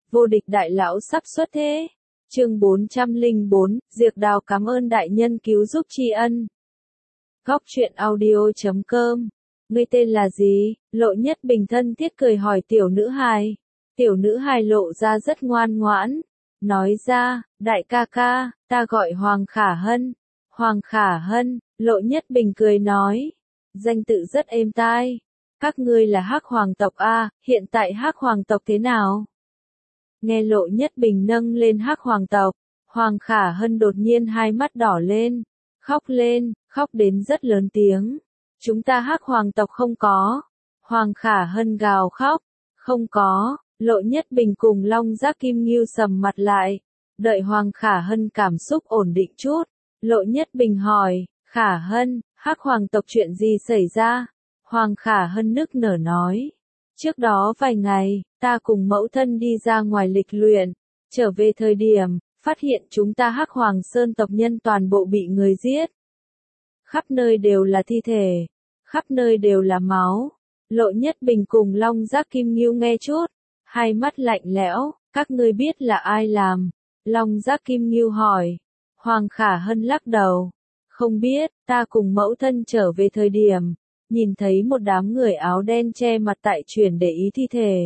vô địch đại lão sắp xuất thế. Chương 404, Diệc Đào cảm ơn đại nhân cứu giúp tri ân. Góc truyện audio.com. Ngươi tên là gì? Lộ Nhất Bình thân thiết cười hỏi tiểu nữ hài. Tiểu nữ hài lộ ra rất ngoan ngoãn. Nói ra, đại ca ca, ta gọi Hoàng Khả Hân. Hoàng Khả Hân, Lộ Nhất Bình cười nói. Danh tự rất êm tai. Các ngươi là Hắc Hoàng tộc A, hiện tại Hắc Hoàng tộc thế nào? Nghe Lộ Nhất Bình nâng lên Hắc Hoàng tộc, Hoàng Khả Hân đột nhiên hai mắt đỏ lên, khóc đến rất lớn tiếng. Chúng ta Hắc Hoàng tộc không có. Hoàng Khả Hân gào khóc, không có. Lộ Nhất Bình cùng Long Giác Kim Ngưu sầm mặt lại. Đợi Hoàng Khả Hân cảm xúc ổn định chút, Lộ Nhất Bình hỏi, Khả Hân, Hắc Hoàng tộc chuyện gì xảy ra? Hoàng Khả Hân nức nở nói. Trước đó vài ngày, ta cùng mẫu thân đi ra ngoài lịch luyện, trở về thời điểm, phát hiện chúng ta Hắc Hoàng Sơn tộc nhân toàn bộ bị người giết. Khắp nơi đều là thi thể, khắp nơi đều là máu. Lộ Nhất Bình cùng Long Giác Kim Ngưu nghe chút, hai mắt lạnh lẽo, các ngươi biết là ai làm? Long Giác Kim Ngưu hỏi. Hoàng Khả Hân lắc đầu. Không biết, ta cùng mẫu thân trở về thời điểm, nhìn thấy một đám người áo đen che mặt tại chuyển để ý thi thể.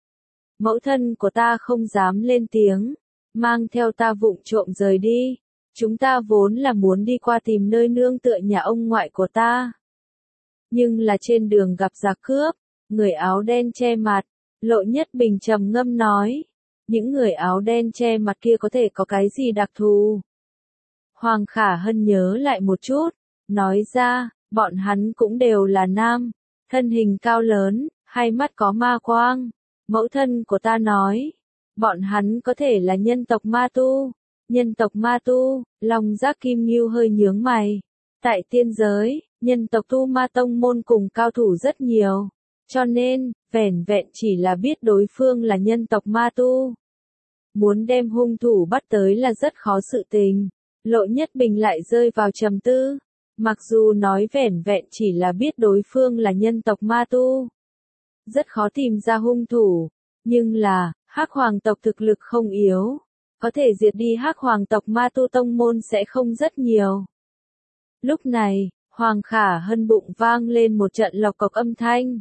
Mẫu thân của ta không dám lên tiếng, mang theo ta vụng trộm rời đi. Chúng ta vốn là muốn đi qua tìm nơi nương tựa nhà ông ngoại của ta. Nhưng là trên đường gặp giặc cướp, người áo đen che mặt. Lộ Nhất Bình trầm ngâm nói. Những người áo đen che mặt kia có thể có cái gì đặc thù? Hoàng Khả Hân nhớ lại một chút, nói ra, bọn hắn cũng đều là nam, thân hình cao lớn, hai mắt có ma quang. Mẫu thân của ta nói, bọn hắn có thể là nhân tộc ma tu. Nhân tộc ma tu, Long Giác Kim Ngưu hơi nhướng mày. Tại tiên giới, nhân tộc tu ma tông môn cùng cao thủ rất nhiều. Cho nên, vẻn vẹn chỉ là biết đối phương là nhân tộc ma tu. Muốn đem hung thủ bắt tới là rất khó sự tình. Lộ Nhất Bình lại rơi vào trầm tư. Mặc dù nói vẻn vẹn chỉ là biết đối phương là nhân tộc ma tu, rất khó tìm ra hung thủ. Nhưng là, Hắc Hoàng tộc thực lực không yếu. Có thể diệt đi Hắc Hoàng tộc ma tu tông môn sẽ không rất nhiều. Lúc này, Hoàng Khả Hân bụng vang lên một trận lộc cộc âm thanh.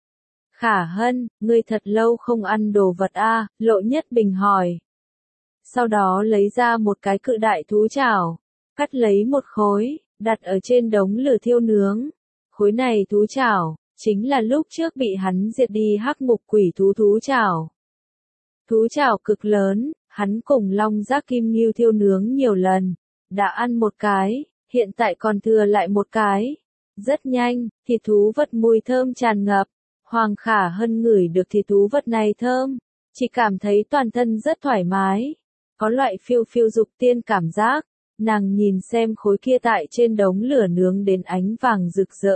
Khả Hân, ngươi thật lâu không ăn đồ vật a? Lộ Nhất Bình hỏi. Sau đó lấy ra một cái cự đại thú chảo, cắt lấy một khối, đặt ở trên đống lửa thiêu nướng. Khối này thú chảo, chính là lúc trước bị hắn diệt đi Hắc Ngục Quỷ thú thú chảo. Thú chảo cực lớn, hắn cùng Long Giác Kim Ngưu thiêu nướng nhiều lần, đã ăn một cái, hiện tại còn thừa lại một cái. Rất nhanh, thịt thú vật mùi thơm tràn ngập. Hoàng Khả Hân ngửi được thịt thú vật này thơm, chỉ cảm thấy toàn thân rất thoải mái, có loại phiêu phiêu dục tiên cảm giác. Nàng nhìn xem khối kia tại trên đống lửa nướng đến ánh vàng rực rỡ,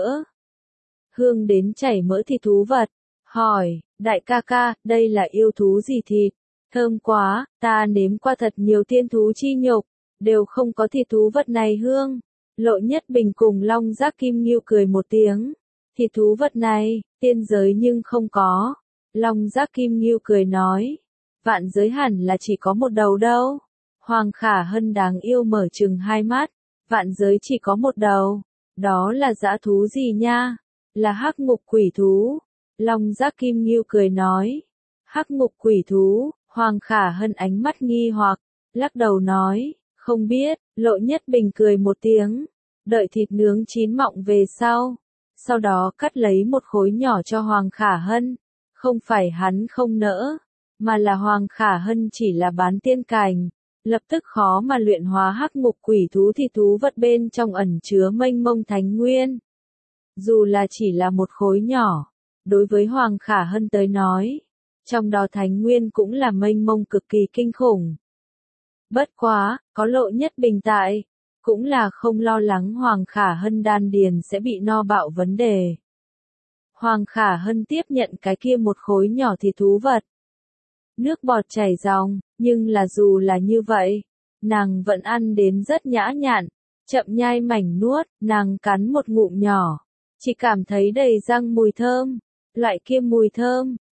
hương đến chảy mỡ thịt thú vật, hỏi, đại ca ca, đây là yêu thú gì thịt? Thơm quá, ta nếm qua thật nhiều tiên thú chi nhục, đều không có thịt thú vật này hương. Lộ Nhất Bình cùng Long Giác Kim Ngưu cười một tiếng. Thịt thú vật này, tiên giới nhưng không có. Long Giác Kim Ngưu cười nói. Vạn giới hẳn là chỉ có một đầu đâu. Hoàng Khả Hân đáng yêu mở trừng hai mắt. Vạn giới chỉ có một đầu. Đó là dã thú gì nha? Là Hắc Ngục Quỷ thú. Long Giác Kim Ngưu cười nói. Hắc Ngục Quỷ thú. Hoàng Khả Hân ánh mắt nghi hoặc, lắc đầu nói, không biết. Lộ Nhất Bình cười một tiếng. Đợi thịt nướng chín mọng về sau đó cắt lấy một khối nhỏ cho Hoàng Khả Hân. Không phải hắn không nỡ, mà là Hoàng Khả Hân chỉ là bán tiên cảnh, lập tức khó mà luyện hóa Hắc Ngục Quỷ thú thì thú vật bên trong ẩn chứa mênh mông thánh nguyên. Dù là chỉ là một khối nhỏ, đối với Hoàng Khả Hân tới nói, trong đó thánh nguyên cũng là mênh mông cực kỳ kinh khủng. Bất quá, có Lộ Nhất Bình tại, cũng là không lo lắng Hoàng Khả Hân đan điền sẽ bị no bạo vấn đề. Hoàng Khả Hân tiếp nhận cái kia một khối nhỏ thịt thú vật. Nước bọt chảy ròng, nhưng là dù là như vậy, nàng vẫn ăn đến rất nhã nhặn, chậm nhai mảnh nuốt, nàng cắn một ngụm nhỏ, chỉ cảm thấy đầy răng mùi thơm, loại kia mùi thơm,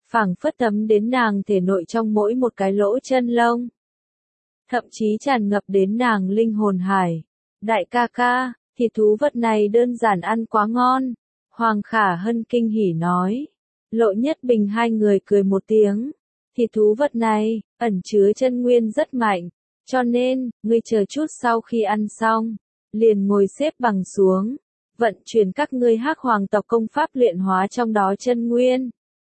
phảng phất thấm đến nàng thể nội trong mỗi một cái lỗ chân lông. Thậm chí tràn ngập đến nàng linh hồn hải. Đại ca ca, thịt thú vật này đơn giản ăn quá ngon. Hoàng Khả Hân kinh hỉ nói. Lộ Nhất Bình hai người cười một tiếng. Thịt thú vật này, ẩn chứa chân nguyên rất mạnh. Cho nên, ngươi chờ chút sau khi ăn xong, liền ngồi xếp bằng xuống. Vận chuyển các ngươi Hắc Hoàng tộc công pháp luyện hóa trong đó chân nguyên.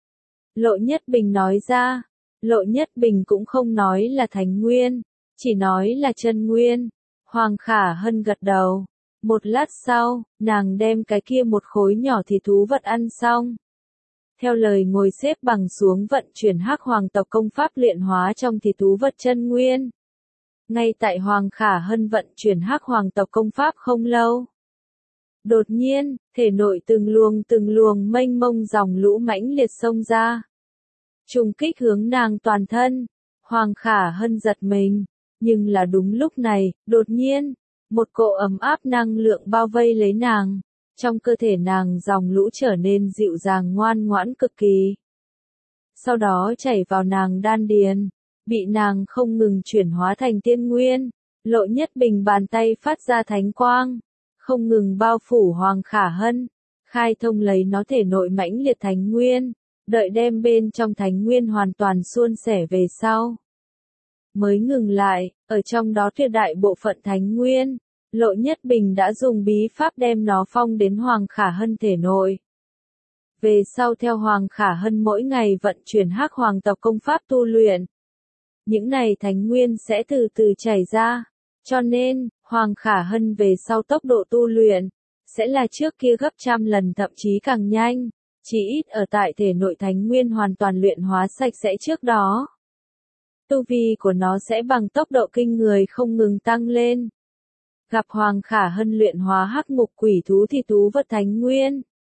Lộ Nhất Bình nói ra. Lộ Nhất Bình cũng không nói là thánh nguyên, chỉ nói là chân nguyên. Hoàng Khả Hân gật đầu. Một lát sau, nàng đem cái kia một khối nhỏ thịt thú vật ăn xong. Theo lời ngồi xếp bằng xuống vận chuyển Hắc Hoàng tộc công pháp luyện hóa trong thịt thú vật chân nguyên. Ngay tại Hoàng Khả Hân vận chuyển Hắc Hoàng tộc công pháp không lâu. Đột nhiên, thể nội từng luồng mênh mông dòng lũ mãnh liệt xông ra. Trùng kích hướng nàng toàn thân. Hoàng Khả Hân giật mình. Nhưng là đúng lúc này, đột nhiên, một cỗ ấm áp năng lượng bao vây lấy nàng. Trong cơ thể nàng dòng lũ trở nên dịu dàng ngoan ngoãn cực kỳ. Sau đó chảy vào nàng đan điền, bị nàng không ngừng chuyển hóa thành tiên nguyên. Lộ Nhất Bình bàn tay phát ra thánh quang, không ngừng bao phủ Hoàng Khả Hân, khai thông lấy nó thể nội mãnh liệt thánh nguyên, đợi đem bên trong thánh nguyên hoàn toàn suôn sẻ về sau. Mới ngừng lại, ở trong đó tuyệt đại bộ phận thánh nguyên, Lộ Nhất Bình đã dùng bí pháp đem nó phong đến Hoàng Khả Hân thể nội. Về sau theo Hoàng Khả Hân mỗi ngày vận chuyển Hắc Hoàng tộc công pháp tu luyện, những này thánh nguyên sẽ từ từ chảy ra, cho nên, Hoàng Khả Hân về sau tốc độ tu luyện, sẽ là trước kia gấp trăm lần thậm chí càng nhanh, chỉ ít ở tại thể nội thánh nguyên hoàn toàn luyện hóa sạch sẽ trước đó. Tu vi của nó sẽ bằng tốc độ kinh người không ngừng tăng lên. Gặp Hoàng Khả Hân luyện hóa hắc ngục quỷ thú thì thú vật thánh nguyên.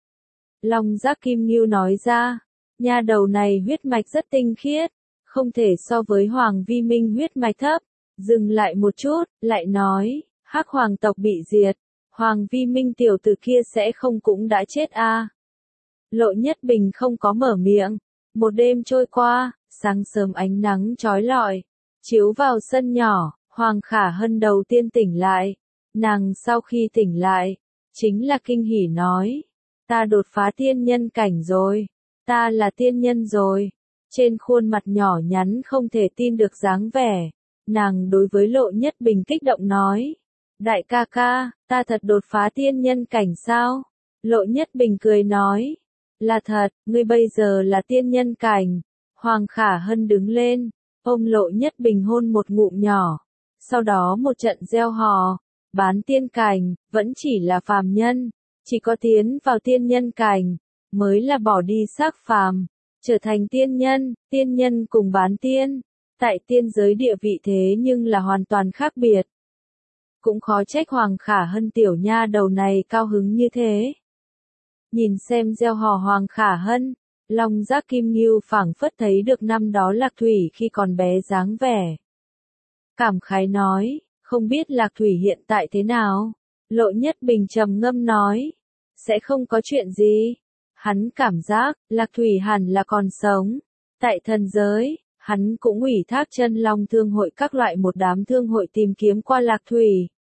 Long Giác Kim Ngưu nói ra, nha đầu này huyết mạch rất tinh khiết, không thể so với Hoàng Vi Minh huyết mạch thấp. Dừng lại một chút, lại nói, Hắc Hoàng tộc bị diệt, Hoàng Vi Minh tiểu tử kia sẽ không cũng đã chết à. Lộ Nhất Bình không có mở miệng. Một đêm trôi qua, sáng sớm ánh nắng chói lọi, chiếu vào sân nhỏ, Hoàng Khả Hân đầu tiên tỉnh lại. Nàng sau khi tỉnh lại, chính là kinh hỉ nói, ta đột phá tiên nhân cảnh rồi, ta là tiên nhân rồi. Trên khuôn mặt nhỏ nhắn không thể tin được dáng vẻ, nàng đối với Lộ Nhất Bình kích động nói, đại ca ca, ta thật đột phá tiên nhân cảnh sao? Lộ Nhất Bình cười nói, là thật, ngươi bây giờ là tiên nhân cảnh. Hoàng Khả Hân đứng lên, ôm Lộ Nhất Bình hôn một ngụm nhỏ, sau đó một trận reo hò, bán tiên cảnh, vẫn chỉ là phàm nhân, chỉ có tiến vào tiên nhân cảnh, mới là bỏ đi xác phàm, trở thành tiên nhân cùng bán tiên, tại tiên giới địa vị thế nhưng là hoàn toàn khác biệt. Cũng khó trách Hoàng Khả Hân tiểu nha đầu này cao hứng như thế. Nhìn xem gieo hò Hoàng Khả Hân, Long Giác Kim Ngưu phảng phất thấy được năm đó Lạc Thủy khi còn bé dáng vẻ. Cảm khái nói, không biết Lạc Thủy hiện tại thế nào? Lộ Nhất Bình trầm ngâm nói, sẽ không có chuyện gì. Hắn cảm giác, Lạc Thủy hẳn là còn sống. Tại thần giới, hắn cũng ủy thác Chân Long thương hội các loại một đám thương hội tìm kiếm qua Lạc Thủy.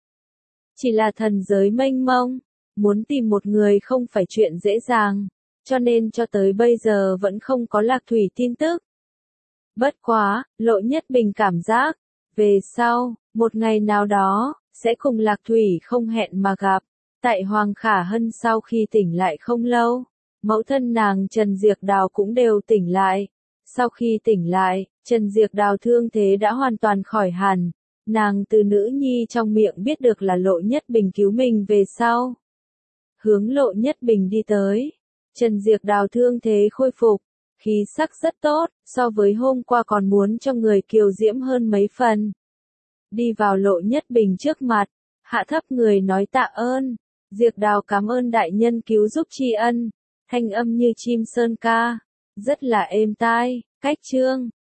Chỉ là thần giới mênh mông, muốn tìm một người không phải chuyện dễ dàng, cho nên cho tới bây giờ vẫn không có Lạc Thủy tin tức. Bất quá, Lộ Nhất Bình cảm giác, về sau, một ngày nào đó, sẽ cùng Lạc Thủy không hẹn mà gặp. Tại Hoàng Khả Hân sau khi tỉnh lại không lâu, mẫu thân nàng Trần Diệc Đào cũng đều tỉnh lại. Sau khi tỉnh lại, Trần Diệc Đào thương thế đã hoàn toàn khỏi hẳn. Nàng từ nữ nhi trong miệng biết được là Lộ Nhất Bình cứu mình về sau. Hướng Lộ Nhất Bình đi tới. Trần Diệc Đào thương thế khôi phục, khí sắc rất tốt, so với hôm qua còn muốn cho người kiều diễm hơn mấy phần. Đi vào Lộ Nhất Bình trước mặt, hạ thấp người nói tạ ơn. Diệc Đào cảm ơn đại nhân cứu giúp tri ân. Thanh âm như chim sơn ca, rất là êm tai. Cách chương